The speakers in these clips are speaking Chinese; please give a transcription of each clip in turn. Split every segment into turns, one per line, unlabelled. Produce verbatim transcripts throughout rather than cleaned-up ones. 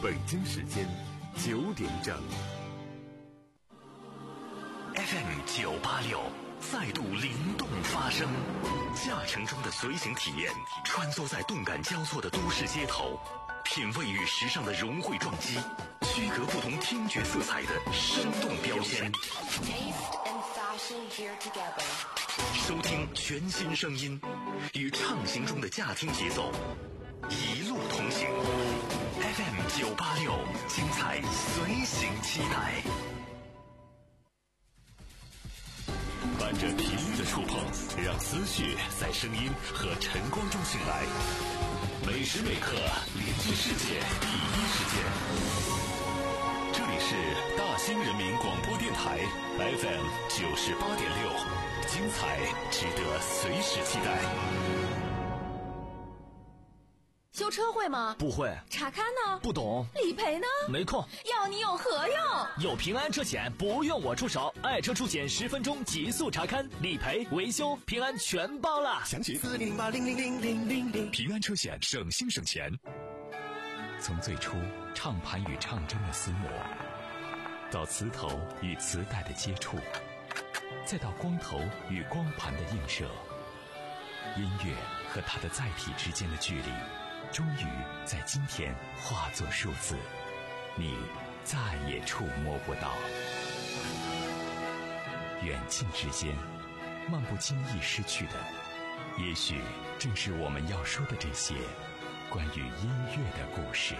北京时间九点整。
F M 九八六再度灵动发声，驾乘中的随行体验，穿梭在动感交错的都市街头，品味与时尚的融汇撞击，区隔不同听觉色彩的生动标签。收听全新声音，与畅行中的驾听节奏一路同行。F M 九八六，精彩随行期待。伴着频率的触碰，让思绪在声音和晨光中醒来。每时每刻连接世界第一时间。这里是大兴人民广播电台 F M 九十八点六，精彩值得随时期待。
修车会吗？
不会。
查看呢？
不懂。
理赔呢？
没空。
要你有何用？
有平安车险不用我出手，爱车出险十分钟极速查看，理赔维修平安全包了。
详情四零零八零零零零零零。平安车险，省心省钱。从最初唱盘与唱针的撕磨，到磁头与磁带的接触，再到光头与光盘的映射，音乐和它的载体之间的距离终于在今天化作数字，你再也触摸不到。远近之间，漫不经意失去的，也许正是我们要说的这些关于音乐的故事。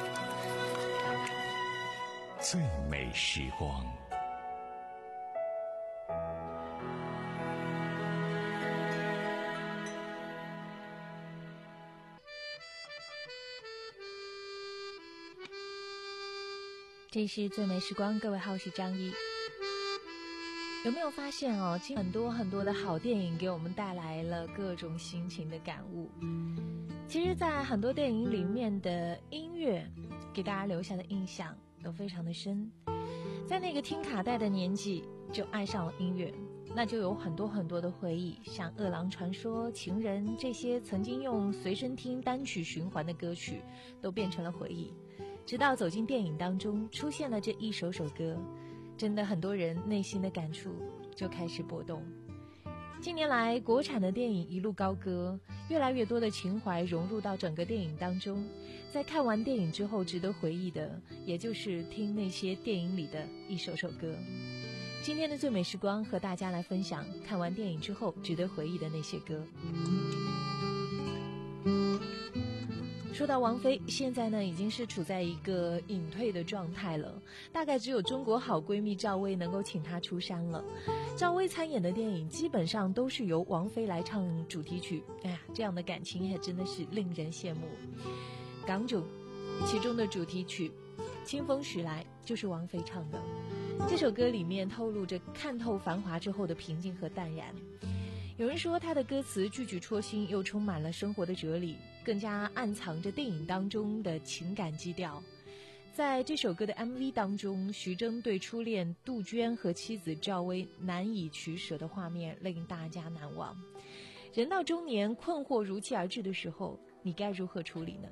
最美时光。
这是最美时光，各位好，我是张毅。有没有发现哦，很多很多的好电影给我们带来了各种心情的感悟。其实在很多电影里面的音乐给大家留下的印象都非常的深，在那个听卡带的年纪就爱上了音乐，那就有很多很多的回忆，像饿狼传说、情人，这些曾经用随身听单曲循环的歌曲都变成了回忆。直到走进电影当中，出现了这一首首歌，真的很多人内心的感触就开始波动。近年来国产的电影一路高歌，越来越多的情怀融入到整个电影当中，在看完电影之后值得回忆的，也就是听那些电影里的一首首歌。今天的最美时光和大家来分享看完电影之后值得回忆的那些歌。说到王菲，现在呢已经是处在一个隐退的状态了，大概只有中国好闺蜜赵薇能够请她出山了。赵薇参演的电影基本上都是由王菲来唱主题曲，哎呀，这样的感情还真的是令人羡慕。港囧其中的主题曲《清风徐来》就是王菲唱的，这首歌里面透露着看透繁华之后的平静和淡然。有人说他的歌词句句戳心，又充满了生活的哲理，更加暗藏着电影当中的情感基调。在这首歌的 M V 当中，徐峥对初恋杜鹃和妻子赵薇难以取舍的画面令大家难忘。人到中年，困惑如期而至的时候，你该如何处理呢？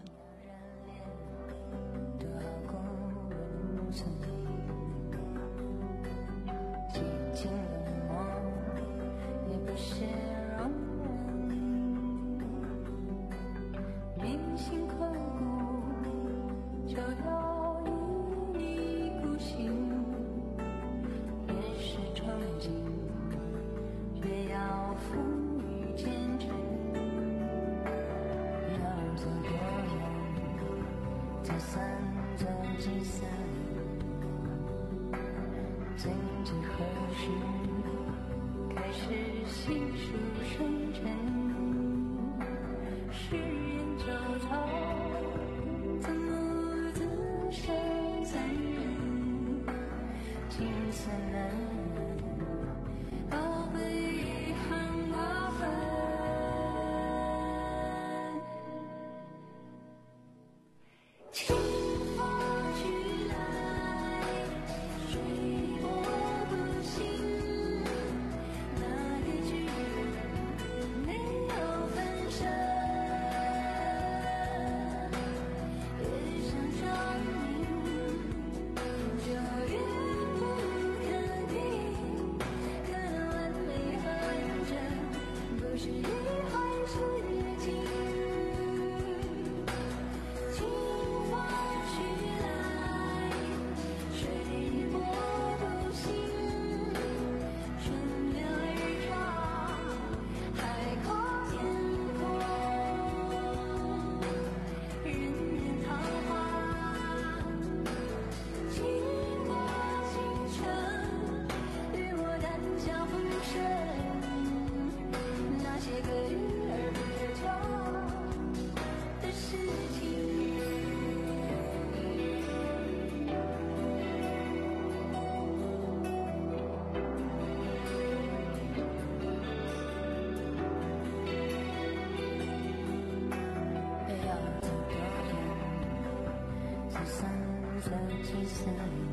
散在几岁？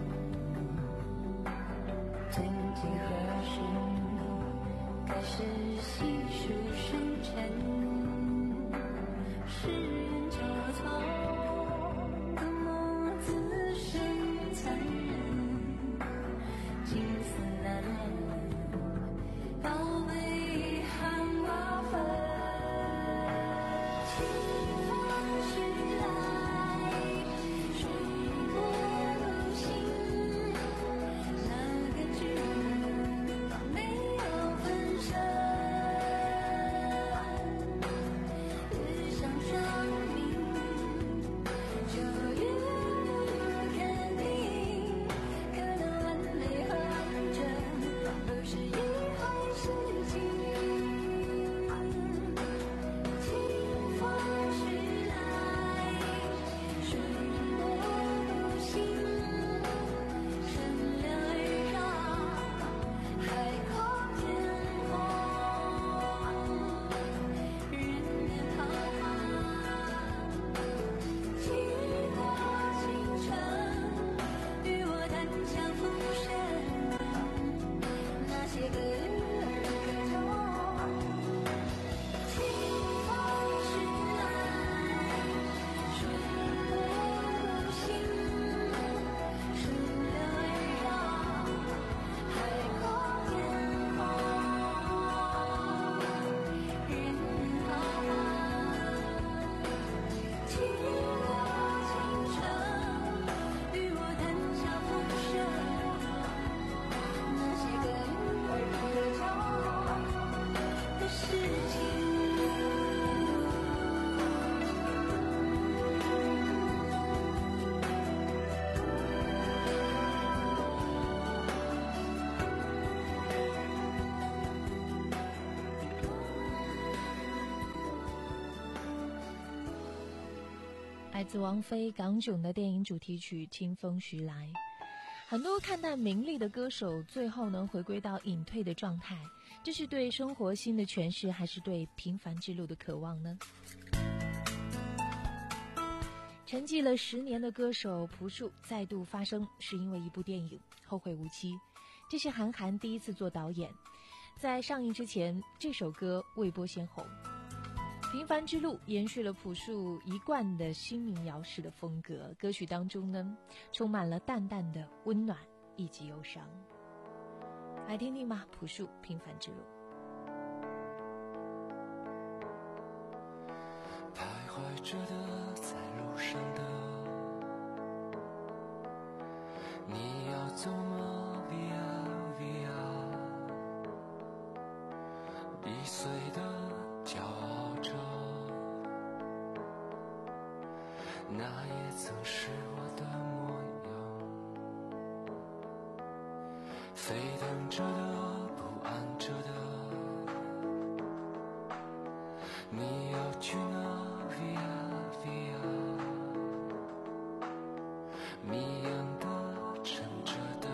曾几何时开始细数深沉，世人交错，怎么自身残忍？金丝难忍，高悲寒瓦粉。清风徐来，水波如行，那个巨人没有分身，越想证明，就越不肯定，可能完美和完整不是一回事情。清风徐来，水波如行，乘凉而上，海阔天空，人面桃花，倾国倾城，与我单枪赴身，那些个日可中。清风徐来，水波如行，乘凉而上，海阔天空，人面桃花，倾国倾城，与我单枪赴身，那些个日可中的事情。
来自王菲、港囧的电影主题曲《清风徐来》。很多看淡名利的歌手，最后能回归到隐退的状态，这是对生活新的诠释，还是对平凡之路的渴望呢？沉寂了十年的歌手朴树再度发声，是因为一部电影《后会无期》。这是韩寒第一次做导演，在上映之前，这首歌未播先红。平凡之路延续了朴树一贯的新民谣式的风格，歌曲当中呢，充满了淡淡的温暖以及忧伤。来听听吧，朴树《平凡之路》。
徘徊着的，在路上的，你要走吗 ？Via Via， 易碎的，骄傲着，那也曾是我的模样。沸腾着的，不安着的，你要去哪 ？Via Via， 迷样的，沉着的，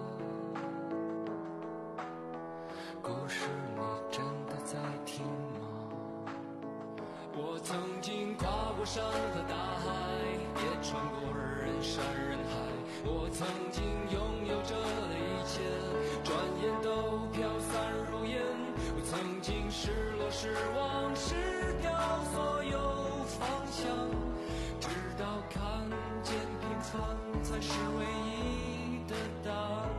故事你真的在听吗？我曾经跨过山和大海，也穿过人山人海。我曾经拥有着的一切，转眼都飘散如烟。我曾经失落失望失掉所有方向，直到看见平凡才是唯一的答案。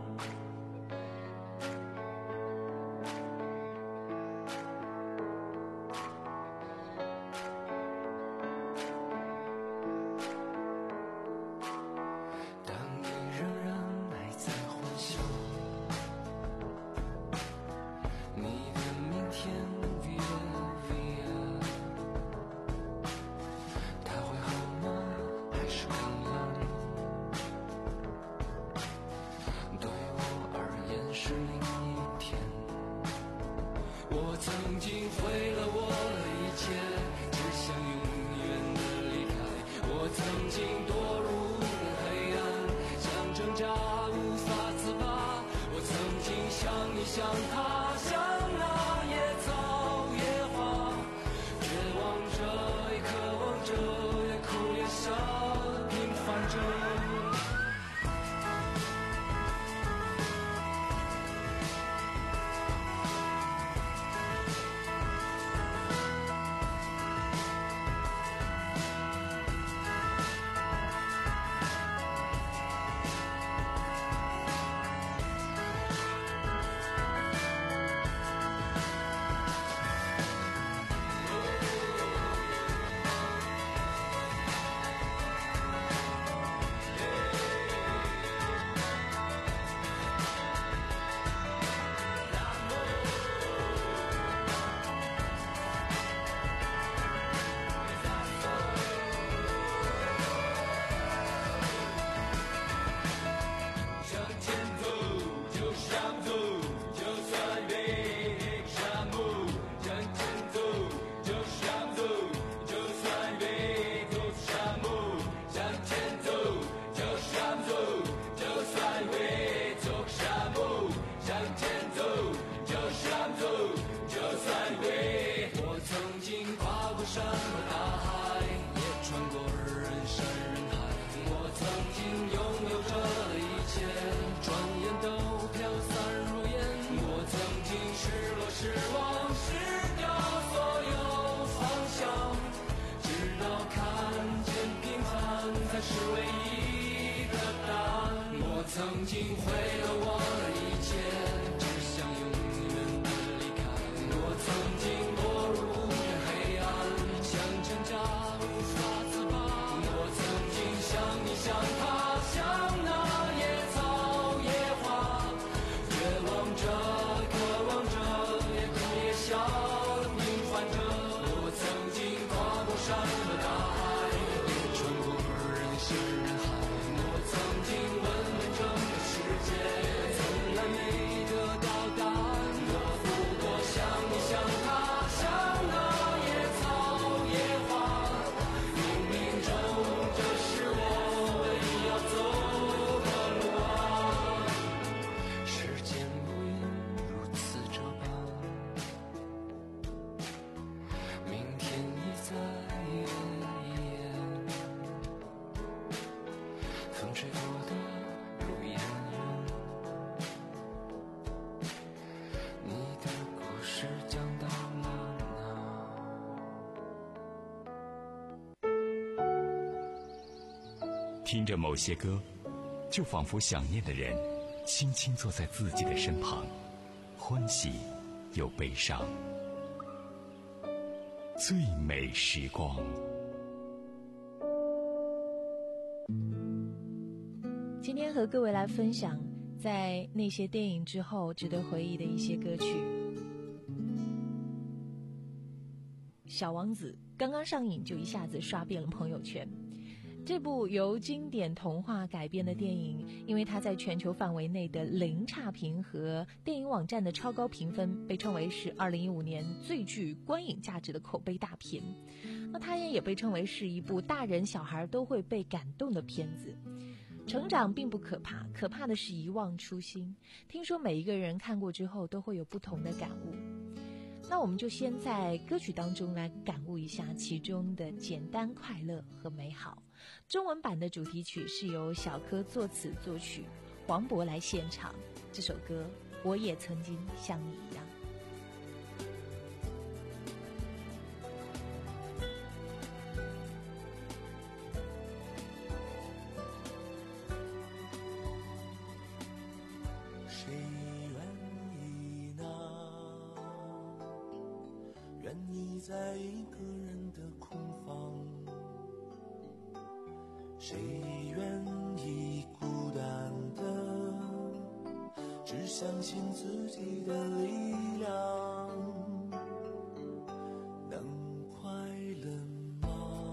像他，像那野草野花，绝望着，也渴望着，也哭也笑，平凡曾经毁了我的一切，只想永远的离开。我曾经落入无边黑暗，像挣扎无法自拔。我曾经像你像他，像那野草野花，绝望着渴望着，也哭也笑平凡着。我曾经跨过山和大海，也穿过人山人海。我曾经问遍整个世界，从来没得到答案。我不过像你像他，像那野草野花，冥冥中这是我唯一要走的路啊。时间不愿如此这般，明天已在眼前，风吹过的路沿远，你的故事讲到了哪？
听着某些歌，就仿佛想念的人轻轻坐在自己的身旁，欢喜又悲伤。最美时光。
今天和各位来分享在那些电影之后值得回忆的一些歌曲。小王子刚刚上映就一下子刷遍了朋友圈。这部由经典童话改编的电影，因为它在全球范围内的零差评和电影网站的超高评分，被称为是二零一五年最具观影价值的口碑大片。那它也被称为是一部大人小孩都会被感动的片子。成长并不可怕，可怕的是遗忘初心。听说每一个人看过之后都会有不同的感悟。那我们就先在歌曲当中来感悟一下其中的简单、快乐和美好。中文版的主题曲是由小柯作词作曲，黄渤来献唱。这首歌我也曾经像你一样。
谁愿意呢？愿意在一个人的空房，谁愿意孤单的只相信自己的力量？能快乐吗？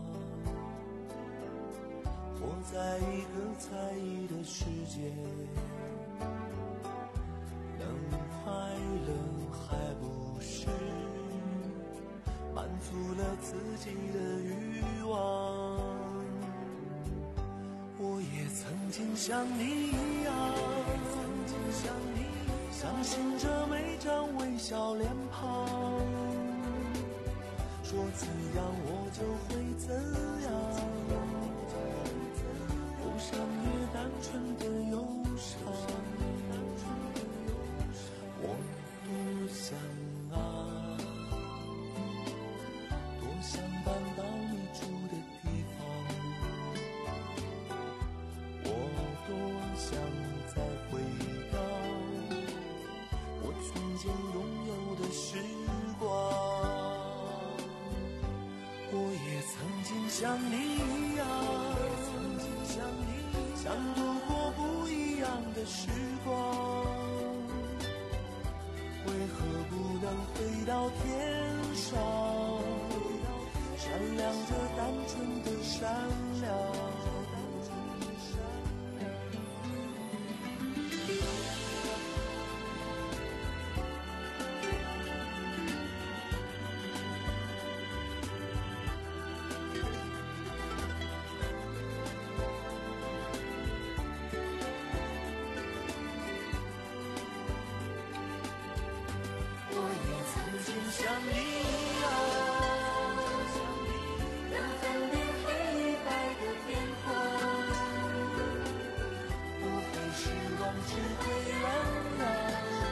活在一个猜疑的世界，能快乐还不是满足了自己的欲望？我也曾经像你一样，相信着每张微笑脸庞，说怎样我就会怎样，不像你一样，想度过不一样的时光，为何不能飞到天上，闪亮着单纯的善良。像你一样，能分辨黑白的变化，不会失望，只会原谅，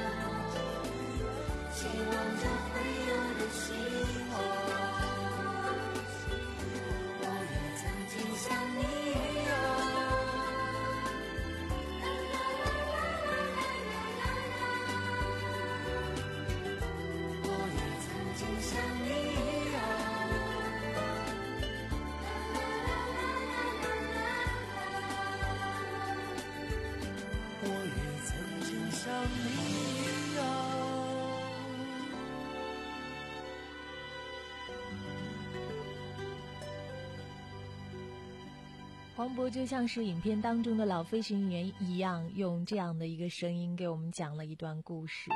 期望着会有的希望。我也曾经像你一样。
黄渤就像是影片当中的老飞行员一样，用这样的一个声音给我们讲了一段故事。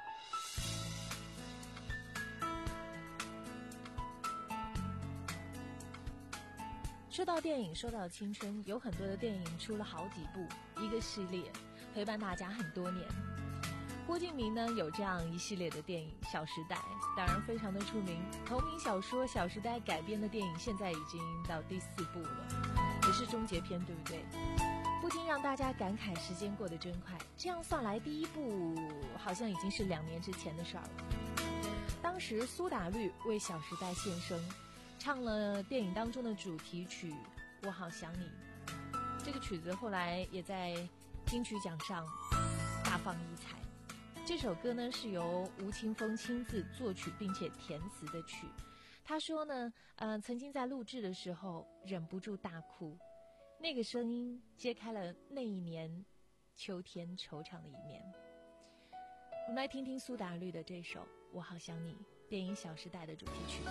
说到电影，说到青春，有很多的电影出了好几部，一个系列陪伴大家很多年。郭敬明呢有这样一系列的电影《小时代》，当然非常的出名。同名小说《小时代》改编的电影现在已经到第四部了，也是终结篇，对不对？不禁让大家感慨时间过得真快。这样算来，第一部好像已经是两年之前的事儿了。当时苏打绿为《小时代》献声，唱了电影当中的主题曲《我好想你》。这个曲子后来也在金曲奖上大放异彩。这首歌呢是由吴青峰亲自作曲并且填词的曲。他说呢，呃，曾经在录制的时候忍不住大哭，那个声音揭开了那一年秋天惆怅的一面。我们来听听苏打绿的这首《我好想你》，电影《小时代》的主题曲。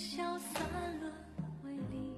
消散了威力，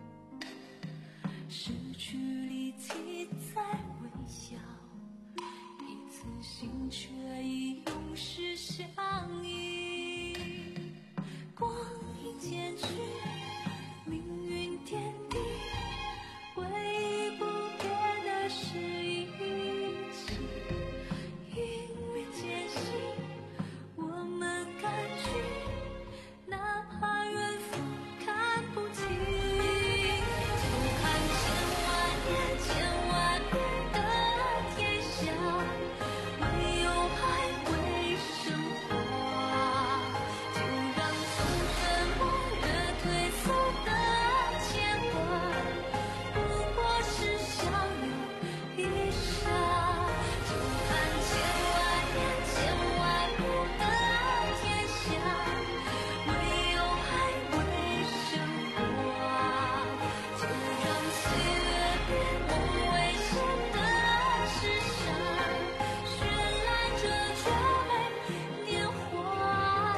失去力气在微笑，一次性却已永世相依。光阴渐去，命运点滴，唯一不变的是一起。因为艰辛，我们甘去，哪怕远方看不清。就看千万年千万年的天下，唯有爱为升华。就让纵身我越褪色的牵挂，不过是相拥一刹。就看千万年千万年的天下，唯有爱为升华。就让岁月变我危险的纸上，绚烂着绝美年华。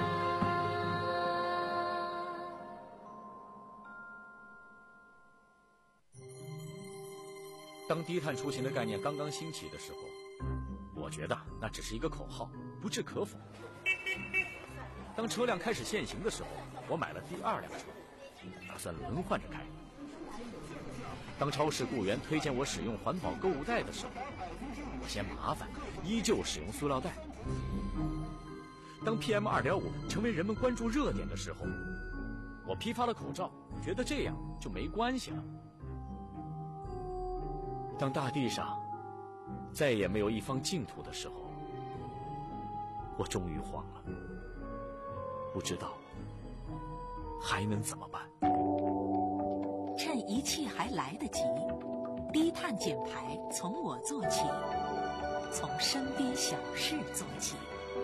当低碳出行的概念刚刚兴起的时候，我觉得那只是一个口号，不置可否。当车辆开始限行的时候，我买了第二辆车，打算轮换着开。当超市雇员推荐我使用环保购物袋的时候，我嫌麻烦，依旧使用塑料袋。当 P M 二点五 成为人们关注热点的时候，我批发了口罩，觉得这样就没关系了。当大地上再也没有一方净土的时候，我终于慌了，不知道还能怎么办。
趁一切还来得及，低碳减排从我做起，从身边小事做起。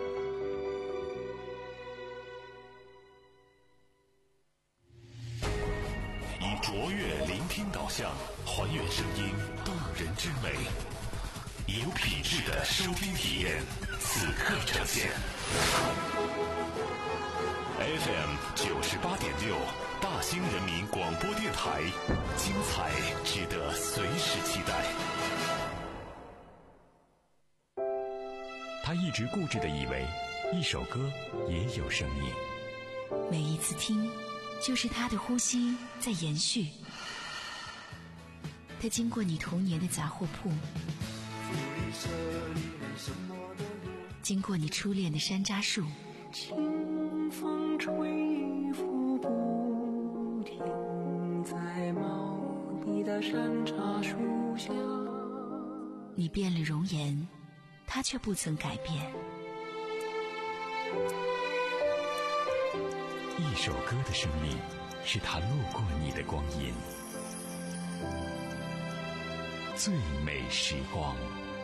以卓越聆听导向，还原声音动人之美，以有品质的收听体验，此刻呈现。F M 九十八点六，大兴人民广播电台，精彩值得随时期待。他一直固执地以为，一首歌也有生命。
每一次听，就是他的呼吸在延续。他经过你童年的杂货铺，经过你初恋的山楂树，
清风吹拂不停，在茂密的山楂树下。
你变了容颜，他却不曾改变。
一首歌的生命，是他路过你的光阴。最美时光。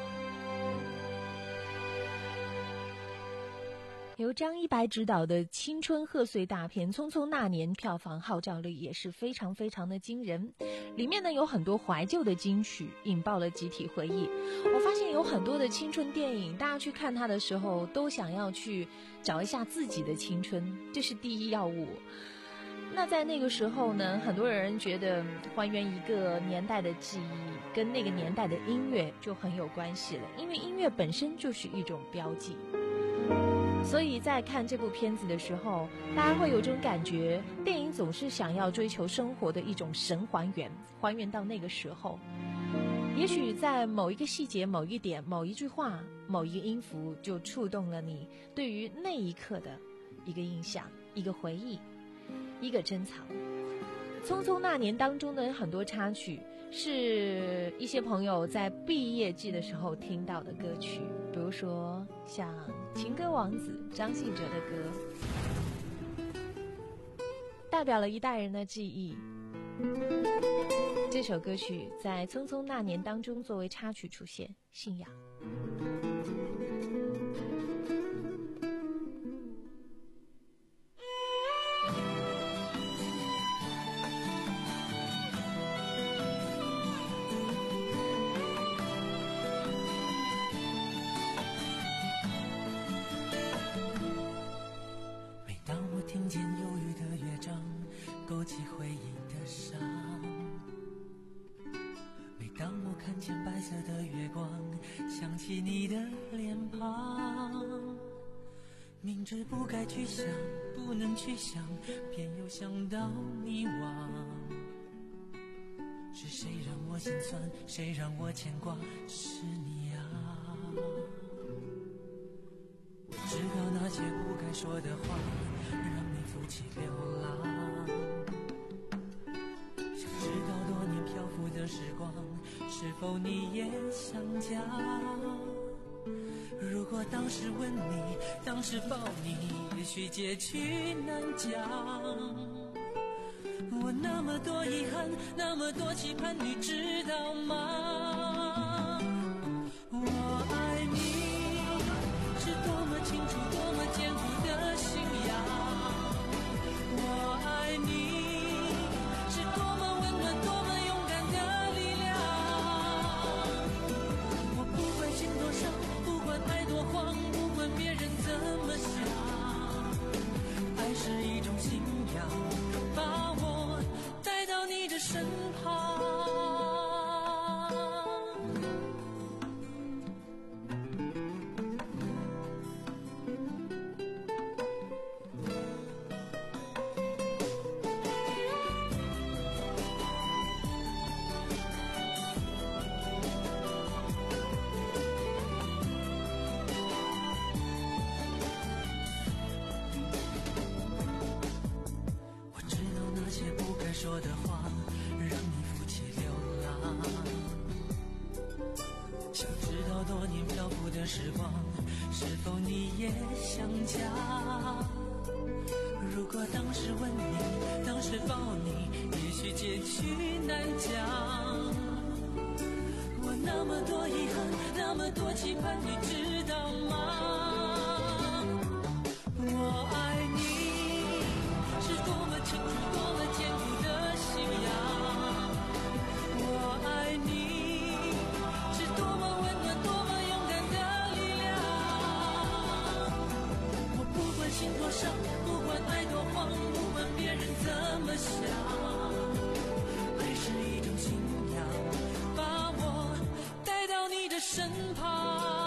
由张一白执导的青春贺岁大片《匆匆那年》票房号召力也是非常非常的惊人，里面呢有很多怀旧的金曲，引爆了集体回忆。我发现有很多的青春电影，大家去看它的时候都想要去找一下自己的青春，这是第一要务。那在那个时候呢，很多人觉得还原一个年代的记忆跟那个年代的音乐就很有关系了，因为音乐本身就是一种标记。所以在看这部片子的时候，大家会有种感觉，电影总是想要追求生活的一种神还原，还原到那个时候。也许在某一个细节、某一点、某一句话、某一个音符，就触动了你对于那一刻的一个印象、一个回忆、一个珍藏。匆匆那年当中的很多插曲，是一些朋友在毕业季的时候听到的歌曲，比如说像情歌王子张信哲的歌，代表了一代人的记忆。这首歌曲在匆匆那年当中作为插曲出现，信仰。
听见忧郁的乐起回忆的伤。每当我看见白色的月光，想起你的脸庞，明知不该去想，不能去想，偏又想到迷惘。是谁让我心酸，谁让我牵挂，是你啊。我知道那些不该说的话，让你负起流浪。想知道多年漂浮的时光，是否你也想家？如果当时吻你，当时抱你，也许结局难讲。我那么多遗憾，那么多期盼，你知道吗？我爱你是多么清楚，多么坚固的信仰。我爱你是多么温暖，多么勇敢的力量。我不管心多伤，不管爱多慌，不管别人怎么想，爱是一种信仰，把我带到你的身旁。说的话让你负起流浪，想知道多年漂浮的时光，是否你也想家？如果当时吻你，当时抱你，也许结局难讲。我那么多遗憾，那么多期盼，你知道吗？我爱你是多么清楚，多么坚固的信仰。我爱你是多么温暖，多么勇敢的力量。我不管心多伤，不管爱多慌，不管别人怎么想，爱是一种信仰，把我带到你的身旁。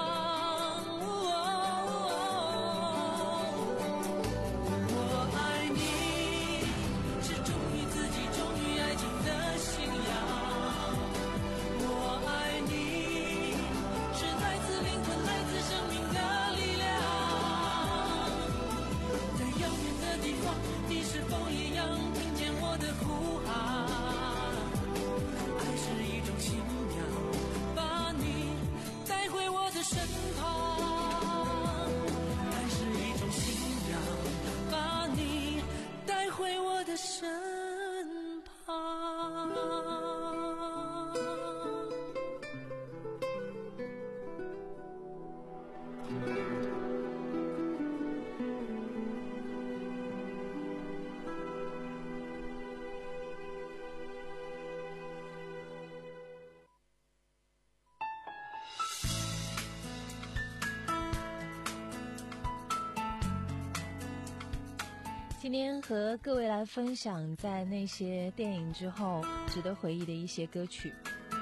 今天和各位来分享在那些电影之后值得回忆的一些歌曲。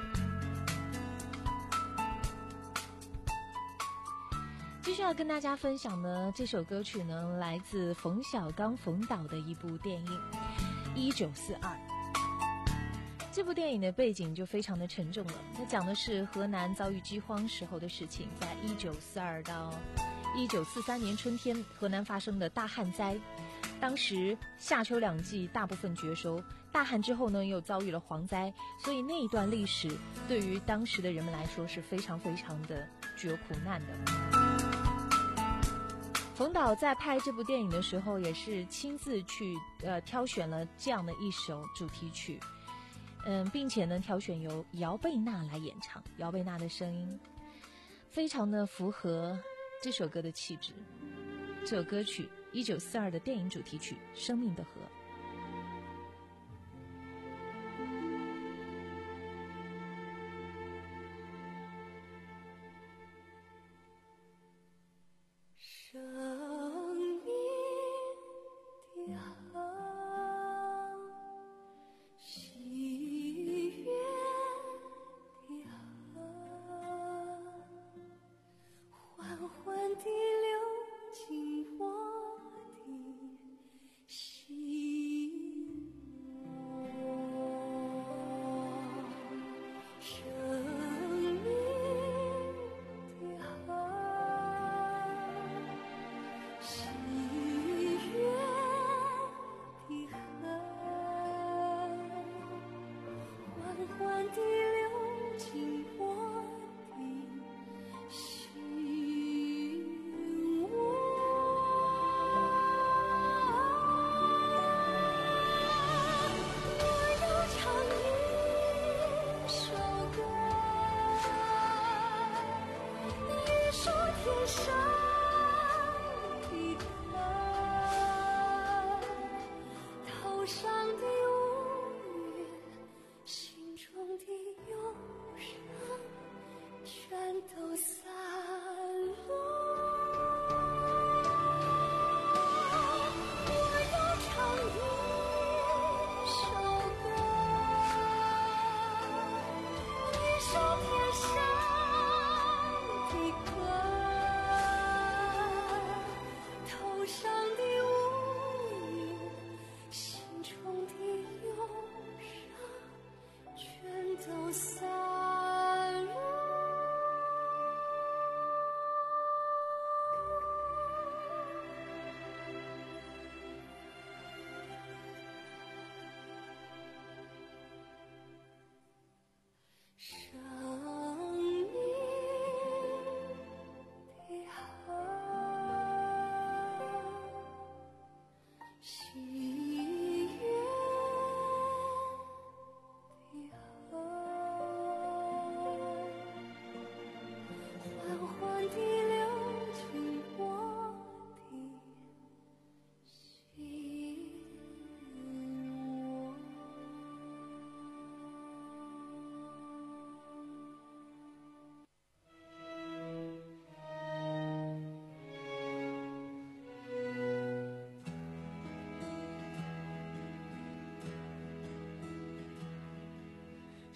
继续要跟大家分享的这首歌曲呢，来自冯小刚冯导的一部电影《一九四二》。这部电影的背景就非常的沉重了，它讲的是河南遭遇饥荒时候的事情。在一九四二到一九四三年春天，河南发生的大旱灾。当时夏秋两季大部分绝收，大旱之后呢又遭遇了蝗灾，所以那一段历史对于当时的人们来说是非常非常的具有苦难的。冯导在拍这部电影的时候也是亲自去呃挑选了这样的一首主题曲，嗯，并且呢挑选由姚贝娜来演唱，姚贝娜的声音非常的符合这首歌的气质。这首歌曲一九四二的电影主题曲《生命的河》。
生命的河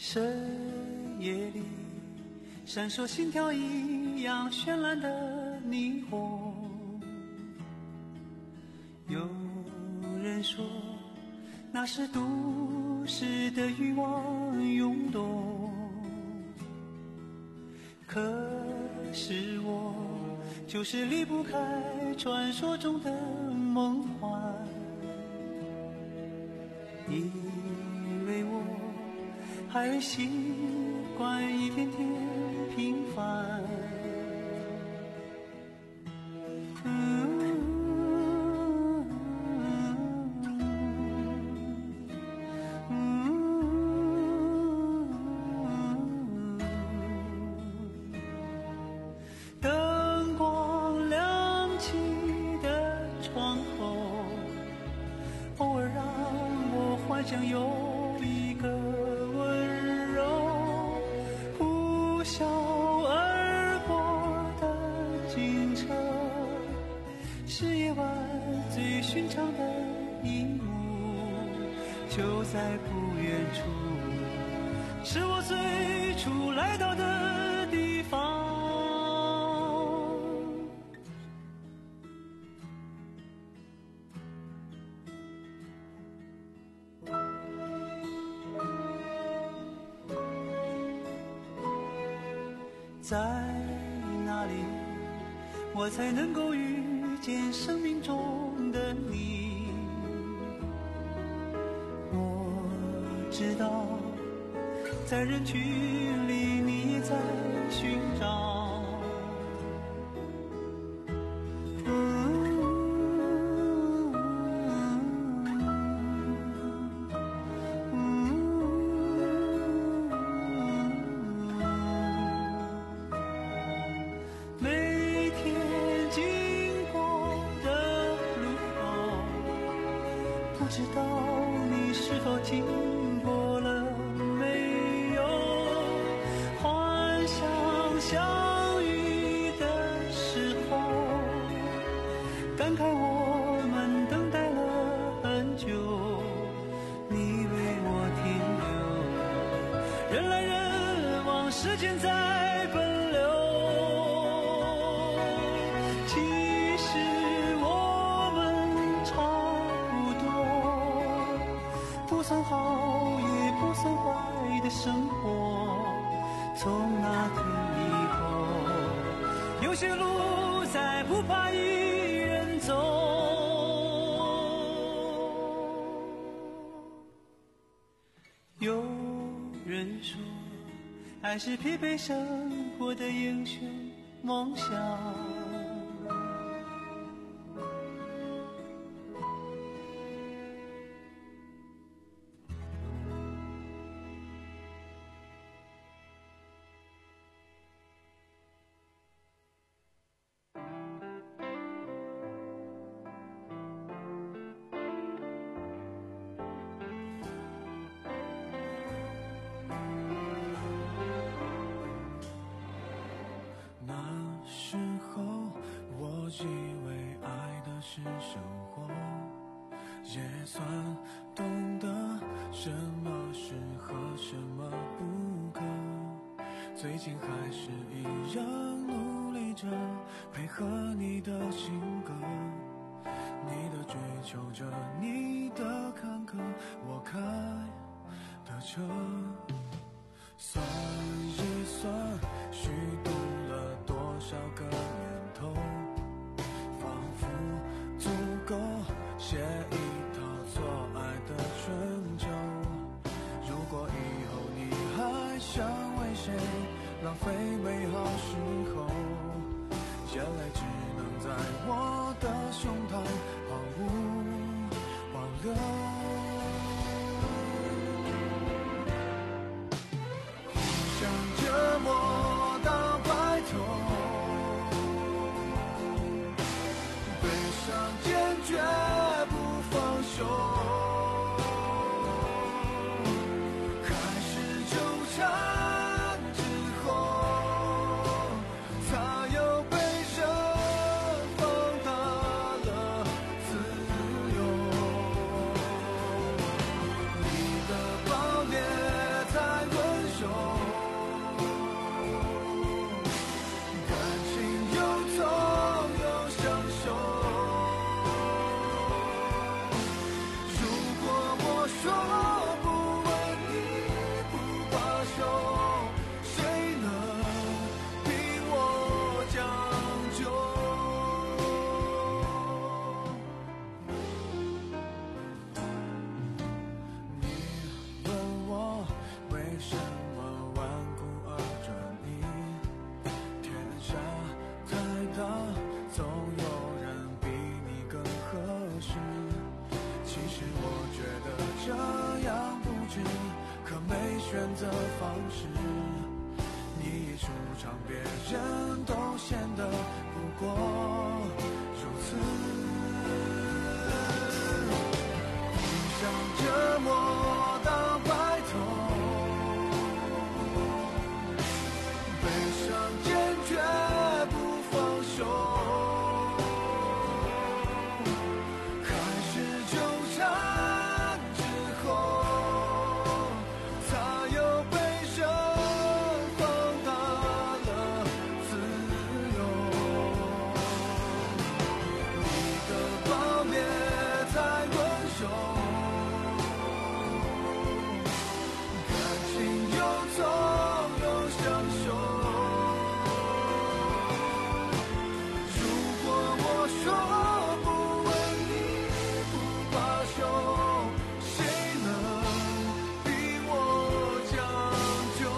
深夜里闪烁心跳一样绚烂的霓虹，有人说那是都市的欲望涌动，可是我就是离不开传说中的梦幻，因为我还习惯一天天平凡。灯光亮起的窗口，偶尔让我幻想有一个温柔呼啸而过的警车，是夜晚最寻常的一幕，就在不远处，是我最初来到的地方。在哪里我才能够遇见生命中的你？我知道在人群里你也在寻找，不知道你是否经过了没有，幻想相遇的时候，感慨我们等待了很久，你为我停留，人来人往，时间在奔流，其实我们差不算好也不算坏的生活，从那天以后，有些路再不怕一人走。有人说爱是疲惫生活的英雄梦想，
以为爱的是生活，也算懂得什么适合什么不可，最近还是一样努力着配合你的性格，你的追求着你的坎坷，我开的车，算一算虚度了多少个年头，足够写一套错爱的春秋。如果以后你还想为谁浪费美好时候，眼泪只能在我的胸膛毫无保留。互相折磨到白头，坚决不放手，开始纠缠之后，才又被人放大了自由。 选择方式，你一出场，别人都显得不过如此。披上折磨到白头，背上坚决不放手，开始纠缠之后，才有被人放大了自由。你的暴烈太温柔，感情又痛又享受。如果我说不为你不罢休，谁能逼我将就？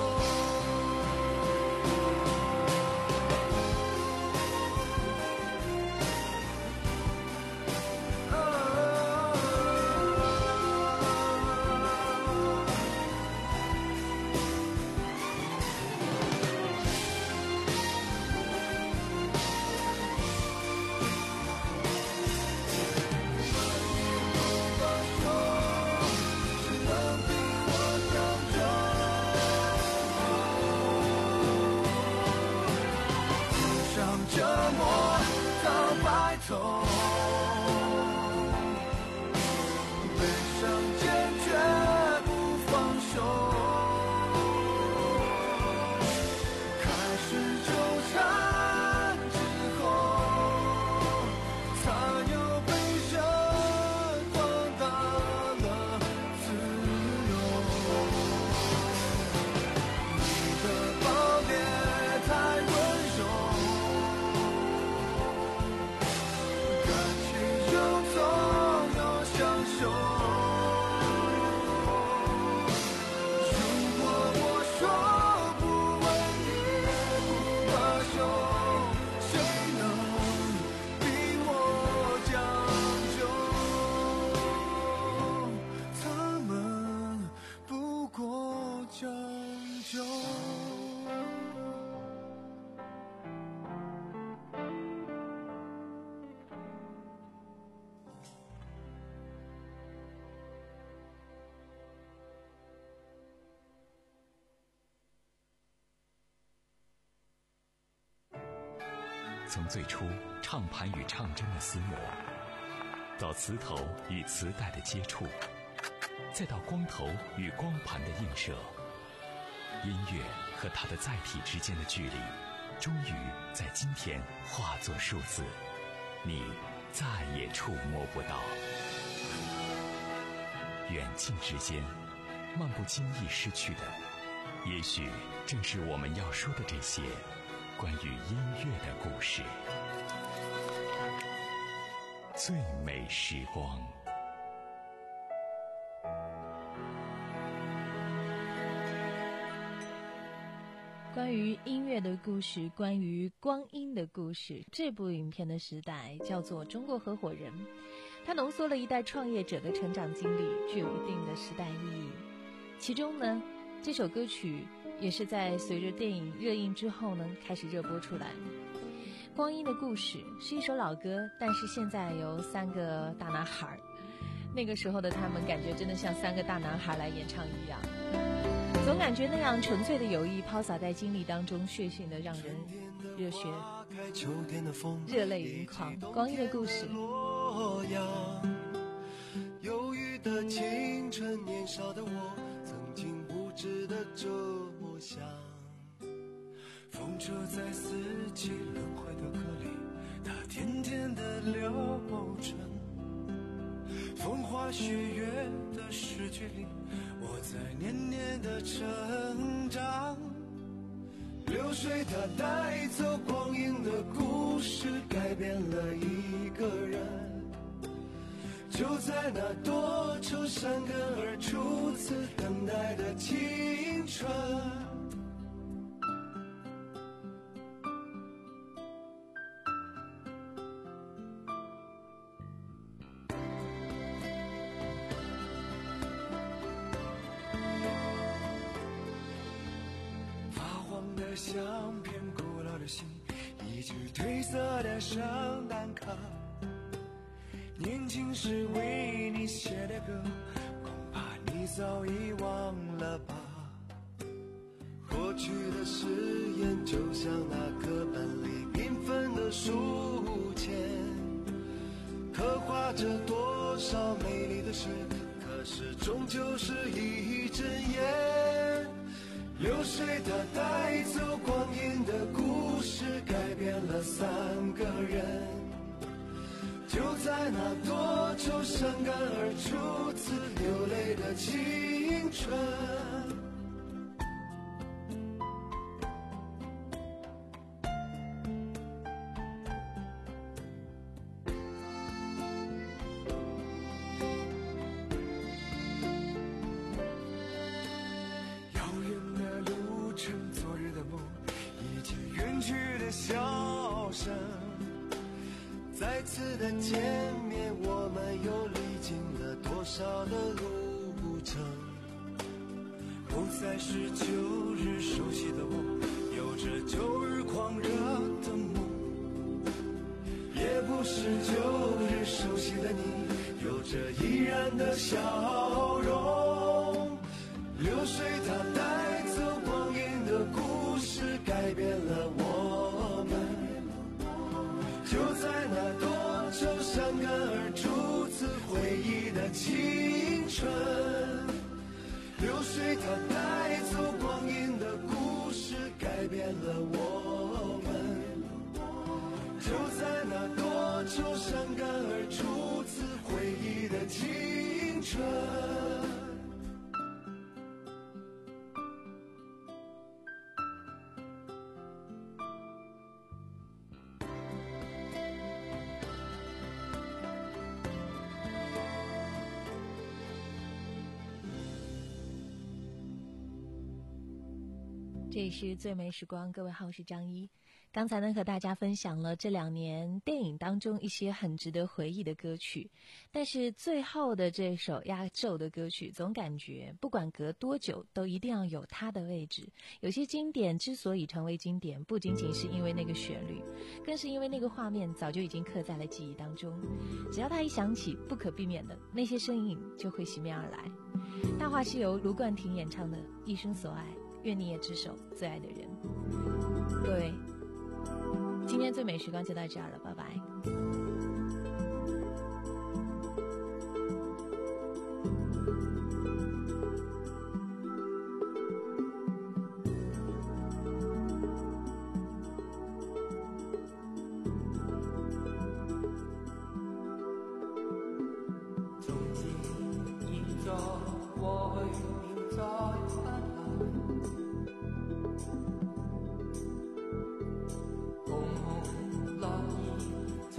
折磨到白头，背上坚决不放手，开始纠缠之后，才有被人放大了自由。你的暴烈太温柔，又痛又享受。如果我说不为你不罢休，谁能逼我将就？他们不过将就。
从最初唱盘与唱针的厮磨，到磁头与磁带的接触，再到光头与光盘的映射，音乐和它的载体之间的距离，终于在今天化作数字，你再也触摸不到。远近之间，漫不经意失去的，也许正是我们要说的这些关于音乐的故事。最美时光。
关于音乐的故事，关于光阴的故事，这部影片的时代叫做《中国合伙人》，它浓缩了一代创业者的成长经历，具有一定的时代意义。其中呢，这首歌曲也是在随着电影热映之后呢，开始热播出来。光阴的故事是一首老歌，但是现在有三个大男孩，那个时候的他们感觉真的像三个大男孩来演唱一样，总感觉那样纯粹的友谊抛洒在经历当中，血性的让人热血热泪盈眶。光阴的故事。
忧郁的青春，年少的我曾经不知的这么想。风车在四季轮回的歌里，它甜甜的流转。风花雪月的诗句里，我在年年的成长。流水它带走光阴的故事，改变了一个人。就在那多愁善感而初次等待的青春。 的相片，古老的信，一句褪色的圣诞卡，年轻时为你写的歌，恐怕你早已忘了吧。过去的誓言就像那课本里缤纷的书签，刻画着多少美丽的诗，可是终究是一阵烟。流水它带走光阴的故事，改变了三个人，就在那多愁善感而初次流泪的青春。再次的见面，我们又历经了多少的路程？不再是旧日熟悉的我，有着旧日狂热的梦，也不是旧日熟悉的你，有着依然的笑容。流水它带走光阴的故事，改变了我们，就在那多愁善感而初次回忆的青春。流水它带走光阴的故事，改变了我们，就在那多愁善感而初次回忆的青春。
这里是最美时光，各位好，我是张一。刚才呢和大家分享了这两年电影当中一些很值得回忆的歌曲，但是最后的这首压轴的歌曲，总感觉不管隔多久都一定要有它的位置。有些经典之所以成为经典，不仅仅是因为那个旋律，更是因为那个画面早就已经刻在了记忆当中，只要它一响起，不可避免的那些身影就会袭面而来。大话是由卢冠廷演唱的《一生所爱》，愿你也执手最爱的人。各位，今天最美时光就到这儿了，拜拜。
从今以后，我会你在灿烂，红红蓝衣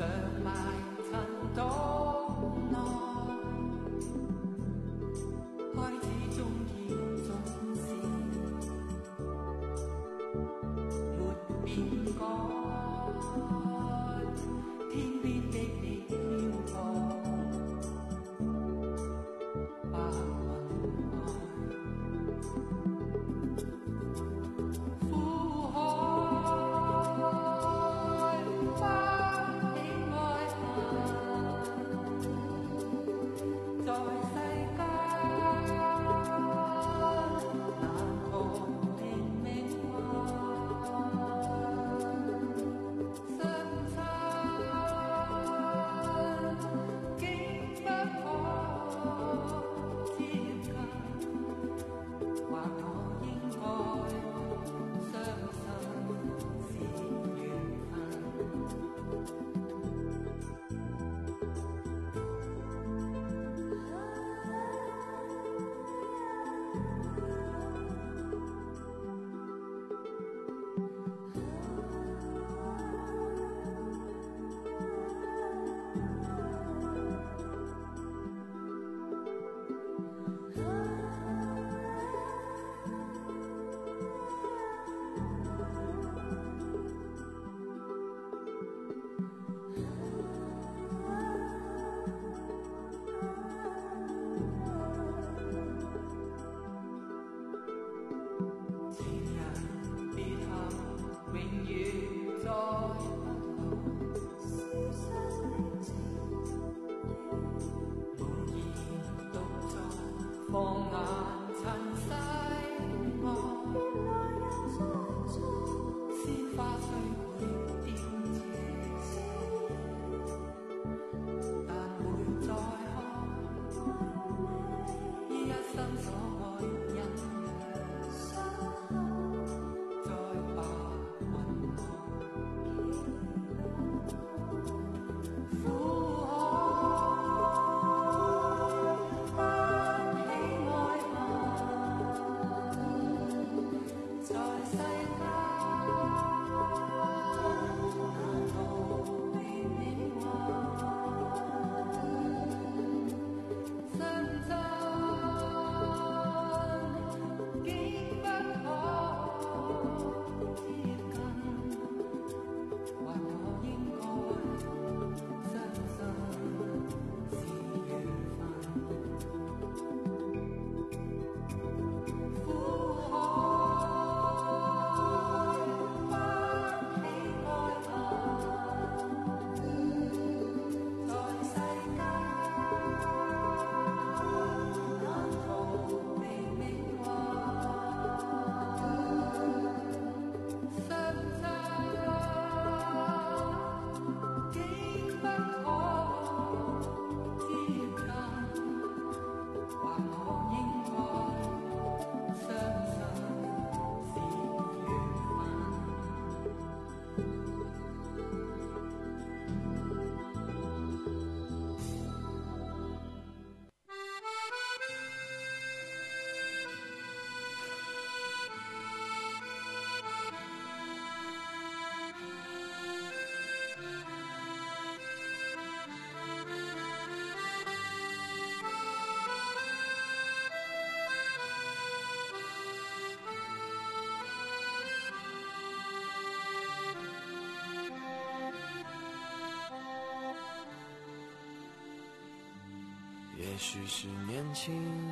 许是年轻，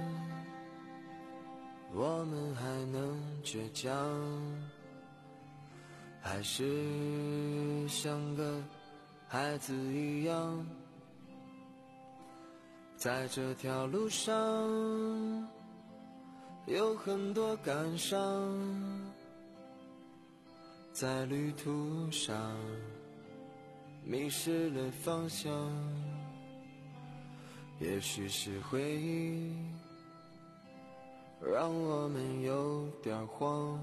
我们还能倔强，还是像个孩子一样，在这条路上有很多感伤，在旅途上迷失了方向，也许是回忆让我们有点慌，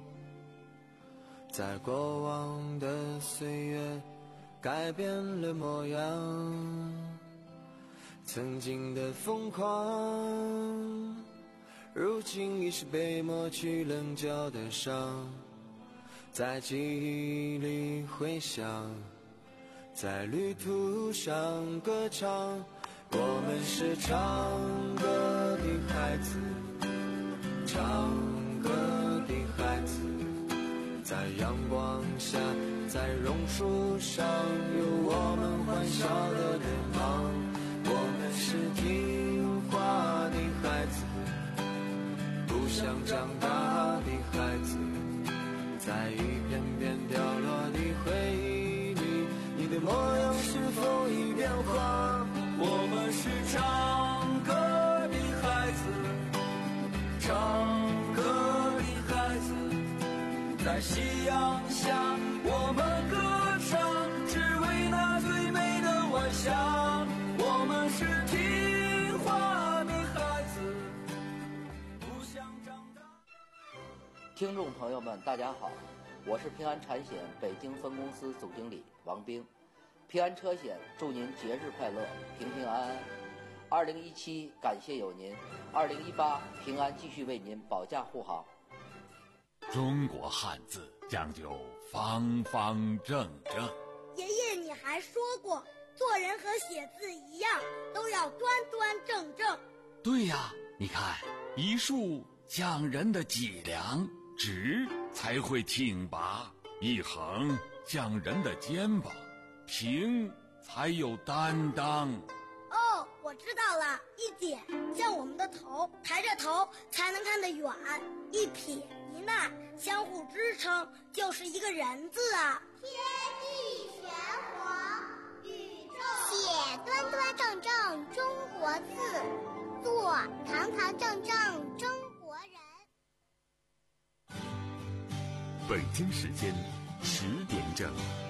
在过往的岁月改变了模样，曾经的疯狂如今已是被抹去棱角的伤，在记忆里回响，在旅途上歌唱。我们是唱歌的孩子，唱歌的孩子，在阳光下，在榕树上，有我们欢笑的脸庞。我们是听话的孩子，不想长大的孩子，在一片片掉落的回忆里，你的模样是否已变化？我们是唱歌的孩子，唱歌的孩子，在夕阳下我们歌唱，只为那最美的晚霞。我们是听话的孩子，不想长大。
听众朋友们大家好，我是平安产险北京分公司总经理王兵。平安车险祝您节日快乐，平平安安。二零一七感谢有您，二零一八平安继续为您保驾护航。
中国汉字讲究方方正正。
爷爷你还说过，做人和写字一样，都要端端正正。
对呀，你看一竖讲人的脊梁，直才会挺拔；一横讲人的肩膀，平才有担当。
哦，我知道了，一点像我们的头，抬着头才能看得远；一撇一捺相互支撑，就是一个人字啊。
天地玄黄，宇宙写端端正正中国字，做堂堂正正中国人。
北京时间十点整。